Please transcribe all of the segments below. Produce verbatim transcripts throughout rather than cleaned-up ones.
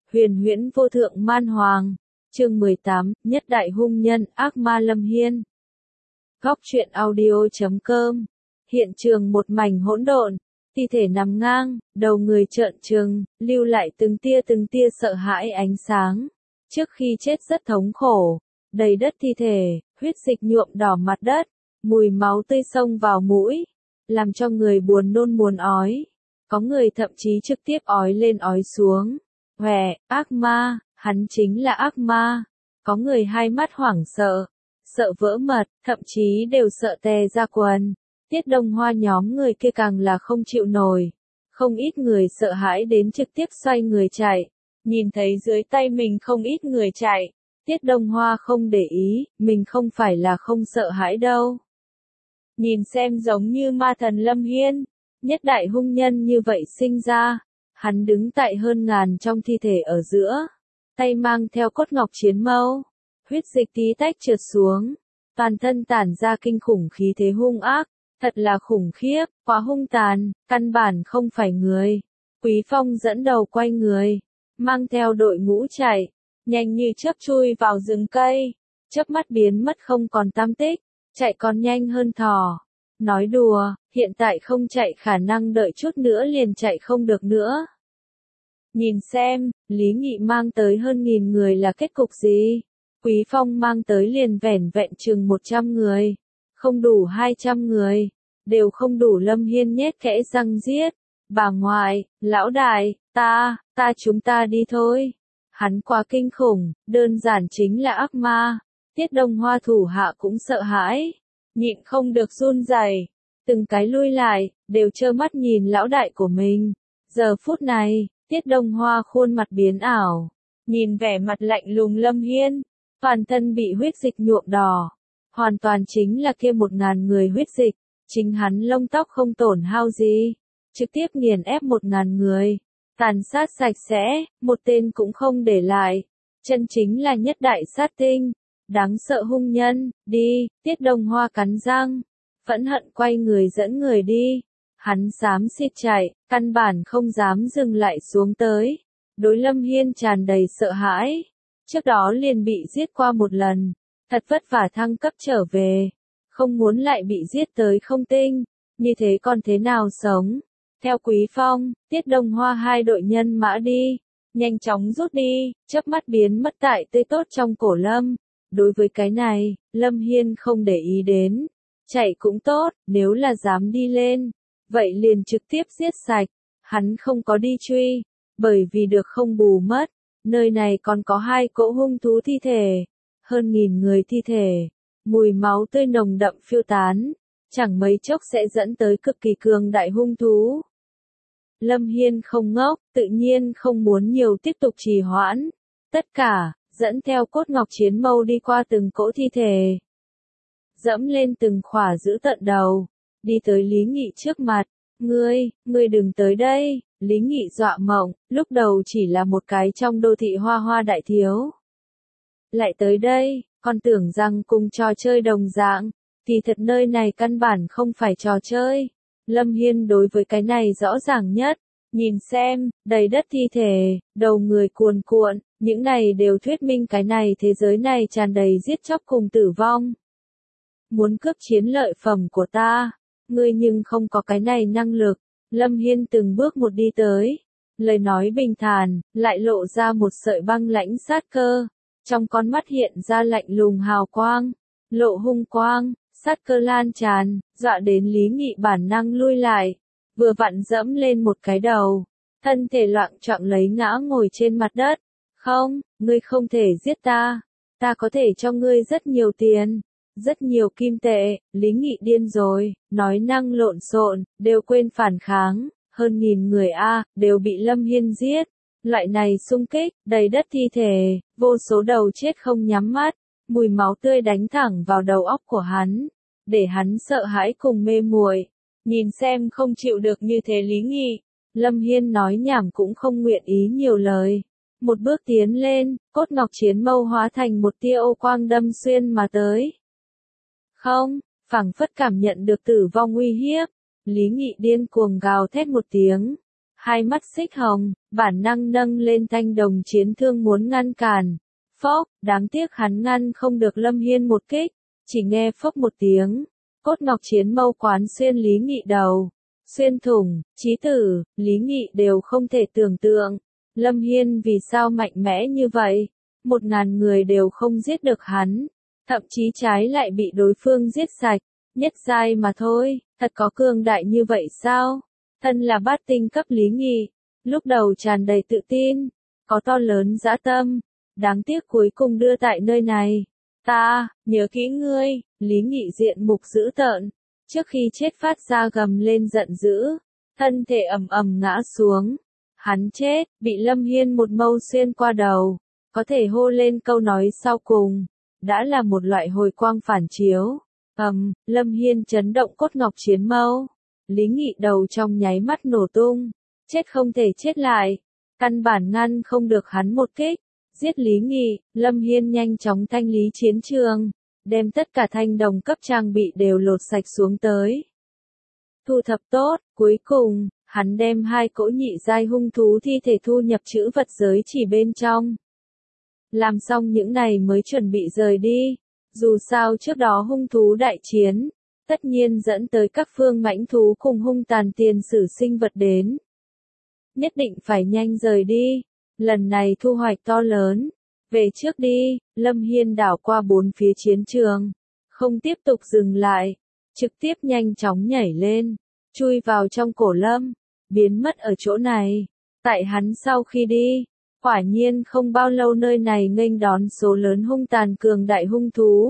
Huyền huyễn vô thượng man hoàng. Chương mười tám, nhất đại hung nhân, ác ma Lâm Hiên. Góc truyện audio chấm com. Hiện trường một mảnh hỗn độn, thi thể nằm ngang, đầu người trợn trừng, lưu lại từng tia từng tia sợ hãi ánh sáng. Trước khi chết rất thống khổ, đầy đất thi thể, huyết dịch nhuộm đỏ mặt đất, mùi máu tươi xông vào mũi, làm cho người buồn nôn muốn ói. Có người thậm chí trực tiếp ói lên ói xuống. Hòe, ác ma, hắn chính là ác ma. Có người hai mắt hoảng sợ, sợ vỡ mật, thậm chí đều sợ tè ra quần. Tiết Đông Hoa nhóm người kia càng là không chịu nổi. Không ít người sợ hãi đến trực tiếp xoay người chạy. Nhìn thấy dưới tay mình không ít người chạy. Tiết Đông Hoa không để ý, mình không phải là không sợ hãi đâu. Nhìn xem giống như ma thần Lâm Hiên, nhất đại hung nhân như vậy sinh ra. Hắn đứng tại hơn ngàn trong thi thể ở giữa, tay mang theo cốt ngọc chiến mâu, huyết dịch tí tách trượt xuống, toàn thân tản ra kinh khủng khí thế hung ác, thật là khủng khiếp, quá hung tàn, căn bản không phải người. Quý Phong dẫn đầu quay người, mang theo đội ngũ chạy, nhanh như chớp chui vào rừng cây, chớp mắt biến mất không còn tăm tích, chạy còn nhanh hơn thỏ. Nói đùa, hiện tại không chạy khả năng đợi chút nữa liền chạy không được nữa. Nhìn xem, Lý Nghị mang tới hơn nghìn người là kết cục gì? Quý Phong mang tới liền vẻn vẹn chừng một trăm người, không đủ hai trăm người, đều không đủ. Lâm Hiên nhét kẽ răng giết. Bà ngoại, lão đại, ta, ta chúng ta đi thôi. Hắn quá kinh khủng, đơn giản chính là ác ma. Tiết Đông Hoa thủ hạ cũng sợ hãi, nhịn không được run rẩy, từng cái lui lại, đều trơ mắt nhìn lão đại của mình. Giờ phút này, Tiết Đông Hoa khuôn mặt biến ảo, nhìn vẻ mặt lạnh lùng Lâm Hiên, toàn thân bị huyết dịch nhuộm đỏ, hoàn toàn chính là kia một ngàn người huyết dịch, chính hắn lông tóc không tổn hao gì, trực tiếp nghiền ép một ngàn người, tàn sát sạch sẽ, một tên cũng không để lại, chân chính là nhất đại sát tinh. Đáng sợ hung nhân, đi. Tiết Đông Hoa cắn răng, phẫn hận quay người dẫn người đi. Hắn xám xịt chạy, căn bản không dám dừng lại xuống tới. Đối Lâm Hiên tràn đầy sợ hãi. Trước đó liền bị giết qua một lần, thật vất vả thăng cấp trở về, không muốn lại bị giết tới không tinh, như thế còn thế nào sống. Theo Quý Phong, Tiết Đông Hoa hai đội nhân mã đi, nhanh chóng rút đi, chớp mắt biến mất tại tươi tốt trong cổ lâm. Đối với cái này, Lâm Hiên không để ý đến. Chạy cũng tốt, nếu là dám đi lên, vậy liền trực tiếp giết sạch. Hắn không có đi truy, bởi vì được không bù mất. Nơi này còn có hai cỗ hung thú thi thể, hơn nghìn người thi thể, mùi máu tươi nồng đậm phiêu tán, chẳng mấy chốc sẽ dẫn tới cực kỳ cường đại hung thú. Lâm Hiên không ngốc, tự nhiên không muốn nhiều tiếp tục trì hoãn. Tất cả dẫn theo cốt ngọc chiến mâu đi qua từng cỗ thi thể, dẫm lên từng khỏa giữ tận đầu, đi tới Lý Nghị trước mặt. Ngươi, ngươi đừng tới đây. Lý Nghị dọa mộng, lúc đầu chỉ là một cái trong đô thị hoa hoa đại thiếu, lại tới đây, còn tưởng rằng cùng trò chơi đồng dạng, thì thật nơi này căn bản không phải trò chơi. Lâm Hiên đối với cái này rõ ràng nhất. Nhìn xem, đầy đất thi thể, đầu người cuồn cuộn, những này đều thuyết minh cái này thế giới này tràn đầy giết chóc cùng tử vong. Muốn cướp chiến lợi phẩm của ta, ngươi nhưng không có cái này năng lực. Lâm Hiên từng bước một đi tới, lời nói bình thản, lại lộ ra một sợi băng lãnh sát cơ, trong con mắt hiện ra lạnh lùng hào quang, lộ hung quang, sát cơ lan tràn, dọa đến Lý Nghị bản năng lui lại. Vừa vặn dẫm lên một cái đầu, thân thể loạng choạng lấy ngã ngồi trên mặt đất. Không, ngươi không thể giết ta, ta có thể cho ngươi rất nhiều tiền, rất nhiều kim tệ. Lý Nghị điên rồi, nói năng lộn xộn, đều quên phản kháng, hơn nghìn người a, đều bị Lâm Hiên giết. Loại này xung kích, đầy đất thi thể, vô số đầu chết không nhắm mắt, mùi máu tươi đánh thẳng vào đầu óc của hắn, để hắn sợ hãi cùng mê muội. Nhìn xem không chịu được như thế Lý Nghị, Lâm Hiên nói nhảm cũng không nguyện ý nhiều lời. Một bước tiến lên, cốt ngọc chiến mâu hóa thành một tia ô quang đâm xuyên mà tới. Không, phảng phất cảm nhận được tử vong uy hiếp, Lý Nghị điên cuồng gào thét một tiếng. hai mắt xích hồng, bản năng nâng lên thanh đồng chiến thương muốn ngăn cản. Phốc, đáng tiếc hắn ngăn không được Lâm Hiên một kích, chỉ nghe phốc một tiếng, cốt ngọc chiến mâu quán xuyên Lý Nghị đầu, xuyên thủng, chí tử, Lý Nghị đều không thể tưởng tượng, Lâm Hiên vì sao mạnh mẽ như vậy, một ngàn người đều không giết được hắn, thậm chí trái lại bị đối phương giết sạch, nhất giai mà thôi, thật có cường đại như vậy sao? Thân là bát tinh cấp Lý Nghị, lúc đầu tràn đầy tự tin, có to lớn dã tâm, đáng tiếc cuối cùng đưa tại nơi này. Ta, nhớ kỹ ngươi, Lý Nghị diện mục dữ tợn, trước khi chết phát ra gầm lên giận dữ, thân thể ầm ầm ngã xuống. Hắn chết, bị Lâm Hiên một mâu xuyên qua đầu, có thể hô lên câu nói sau cùng, đã là một loại hồi quang phản chiếu. Ầm, Lâm Hiên chấn động cốt ngọc chiến mâu, Lý Nghị đầu trong nháy mắt nổ tung, chết không thể chết lại, căn bản ngăn không được hắn một kích. Giết Lý Nghị, Lâm Hiên nhanh chóng thanh lý chiến trường, đem tất cả thanh đồng cấp trang bị đều lột sạch xuống tới. Thu thập tốt, cuối cùng, hắn đem hai cỗ nhị giai hung thú thi thể thu nhập trữ vật giới chỉ bên trong. Làm xong những này mới chuẩn bị rời đi, dù sao trước đó hung thú đại chiến, tất nhiên dẫn tới các phương mãnh thú cùng hung tàn tiền sử sinh vật đến. Nhất định phải nhanh rời đi. Lần này thu hoạch to lớn. Về trước đi, Lâm Hiên đảo qua bốn phía chiến trường. Không tiếp tục dừng lại. Trực tiếp nhanh chóng nhảy lên. Chui vào trong cổ lâm. Biến mất ở chỗ này. Tại hắn sau khi đi. Quả nhiên không bao lâu nơi này nghênh đón số lớn hung tàn cường đại hung thú.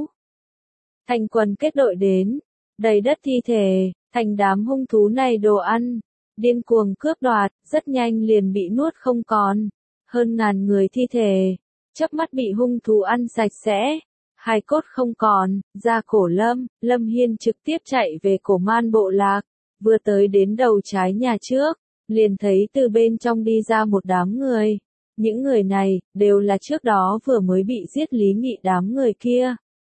Thành quần kết đội đến. Đầy đất thi thể. Thành đám hung thú này đồ ăn. Điên cuồng cướp đoạt. Rất nhanh liền bị nuốt không còn. Hơn ngàn người thi thể, chớp mắt bị hung thú ăn sạch sẽ, hài cốt không còn, ra cổ lâm, Lâm Hiên trực tiếp chạy về cổ man bộ lạc, vừa tới đến đầu trái nhà trước, liền thấy từ bên trong đi ra một đám người, những người này, đều là trước đó vừa mới bị giết Lý Nghị đám người kia.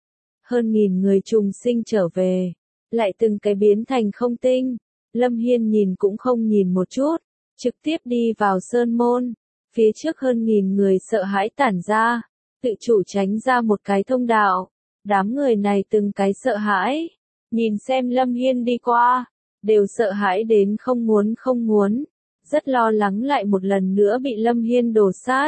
Hơn nghìn người trùng sinh trở về, lại từng cái biến thành không tinh, Lâm Hiên nhìn cũng không nhìn một chút, trực tiếp đi vào sơn môn. Phía trước hơn nghìn người sợ hãi tản ra, tự chủ tránh ra một cái thông đạo. Đám người này từng cái sợ hãi, nhìn xem Lâm Hiên đi qua, đều sợ hãi đến không muốn không muốn, rất lo lắng lại một lần nữa bị Lâm Hiên đổ sát.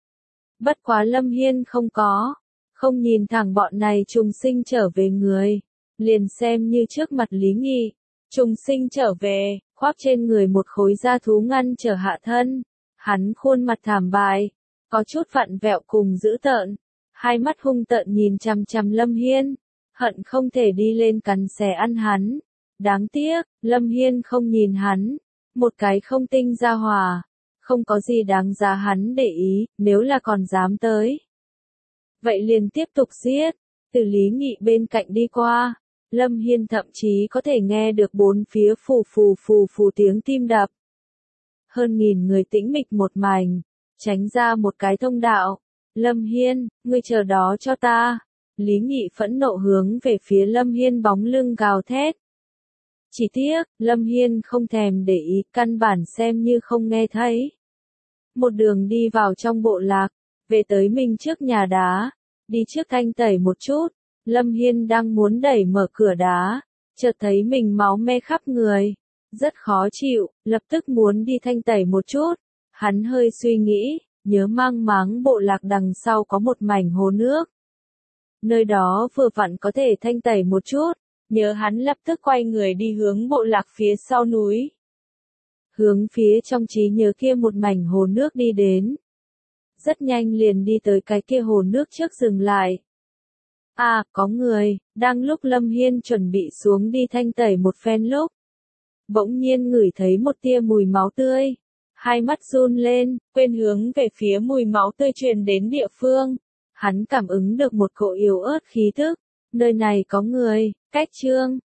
Bất quá Lâm Hiên không có, không nhìn thẳng bọn này trùng sinh trở về người, liền xem như trước mặt Lý Nghị, trùng sinh trở về, khoác trên người một khối da thú ngăn trở hạ thân. Hắn khuôn mặt thảm bại, có chút vặn vẹo cùng dữ tợn, hai mắt hung tợn nhìn chằm chằm Lâm Hiên, hận không thể đi lên cắn xé ăn hắn. Đáng tiếc, Lâm Hiên không nhìn hắn, một cái không tinh ra hòa, không có gì đáng giá hắn để ý, nếu là còn dám tới. Vậy liền tiếp tục giết, từ Lý Nghị bên cạnh đi qua, Lâm Hiên thậm chí có thể nghe được bốn phía phù phù phù phù tiếng tim đập. Hơn nghìn người tĩnh mịch một mảnh, tránh ra một cái thông đạo. Lâm Hiên, ngươi chờ đó cho ta. Lý Nghị phẫn nộ hướng về phía Lâm Hiên bóng lưng gào thét. Chỉ tiếc, Lâm Hiên không thèm để ý, căn bản xem như không nghe thấy. Một đường đi vào trong bộ lạc, về tới mình trước nhà đá, đi trước thanh tẩy một chút. Lâm Hiên đang muốn đẩy mở cửa đá, chợt thấy mình máu me khắp người. Rất khó chịu, lập tức muốn đi thanh tẩy một chút. Hắn hơi suy nghĩ, nhớ mang máng bộ lạc đằng sau có một mảnh hồ nước. Nơi đó vừa vặn có thể thanh tẩy một chút, nhớ hắn lập tức quay người đi hướng bộ lạc phía sau núi. Hướng phía trong trí nhớ kia một mảnh hồ nước đi đến. Rất nhanh liền đi tới cái kia hồ nước trước dừng lại. À, có người, đang lúc Lâm Hiên chuẩn bị xuống đi thanh tẩy một phen lúc. Bỗng nhiên ngửi thấy một tia mùi máu tươi. Hai mắt run lên, quên hướng về phía mùi máu tươi truyền đến địa phương. Hắn cảm ứng được một cỗ yếu ớt khí tức. Nơi này có người, cách trương,